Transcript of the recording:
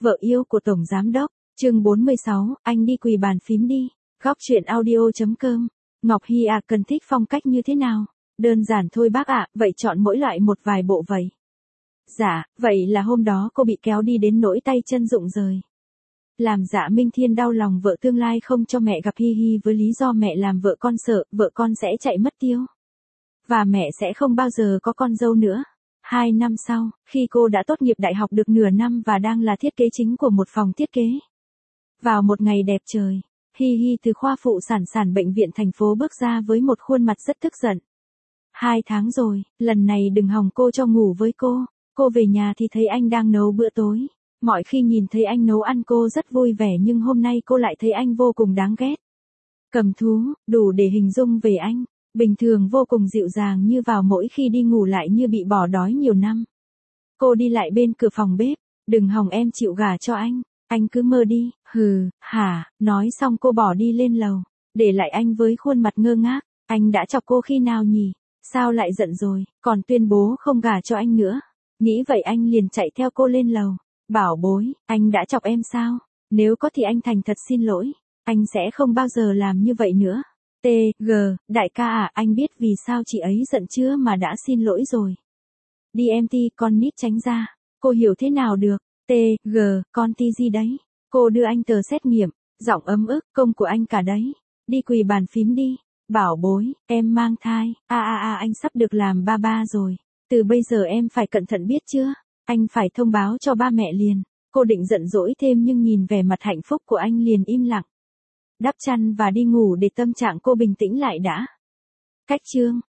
Vợ yêu của Tổng Giám Đốc, chương 46, anh đi quỳ bàn phím đi. Góc chuyện audio.com. Ngọc Hy à, cần thích phong cách như thế nào? Đơn giản thôi bác ạ, vậy chọn mỗi loại một vài bộ vậy. Dạ, vậy là hôm đó cô bị kéo đi đến nỗi tay chân rụng rời. Làm Dạ Minh Thiên đau lòng vợ tương lai không cho mẹ gặp Hi Hi với lý do mẹ làm vợ con sợ vợ con sẽ chạy mất tiêu. Và mẹ sẽ không bao giờ có con dâu nữa. 2 năm sau, khi cô đã tốt nghiệp đại học được nửa năm và đang là thiết kế chính của một phòng thiết kế. Vào một ngày đẹp trời, Hi Hi từ khoa phụ sản bệnh viện thành phố bước ra với một khuôn mặt rất tức giận. 2 tháng rồi, lần này đừng hòng cô cho ngủ với cô. Cô về nhà thì thấy anh đang nấu bữa tối. Mọi khi nhìn thấy anh nấu ăn cô rất vui vẻ nhưng hôm nay cô lại thấy anh vô cùng đáng ghét. Cầm thú, đủ để hình dung về anh. Bình thường vô cùng dịu dàng nhưng vào mỗi khi đi ngủ lại như bị bỏ đói nhiều năm. Cô đi lại bên cửa phòng bếp, đừng hòng em chịu gả cho anh cứ mơ đi, hừ, hả, nói xong cô bỏ đi lên lầu, để lại anh với khuôn mặt ngơ ngác, anh đã chọc cô khi nào nhỉ, sao lại giận rồi, còn tuyên bố không gả cho anh nữa. Nghĩ vậy anh liền chạy theo cô lên lầu, bảo bối, anh đã chọc em sao, nếu có thì anh thành thật xin lỗi, anh sẽ không bao giờ làm như vậy nữa. T.G. Đại ca à, anh biết vì sao chị ấy giận chưa mà đã xin lỗi rồi. DMT, con nít tránh ra. Cô hiểu thế nào được. T.G. Con ti gì đấy. Cô đưa anh tờ xét nghiệm. Giọng ấm ức, công của anh cả đấy. Đi quỳ bàn phím đi. Bảo bối, em mang thai. Anh sắp được làm ba rồi. Từ bây giờ em phải cẩn thận biết chưa. Anh phải thông báo cho ba mẹ liền. Cô định giận dỗi thêm nhưng nhìn vẻ mặt hạnh phúc của anh liền im lặng. Đắp chăn và đi ngủ để tâm trạng cô bình tĩnh lại đã. Cách chương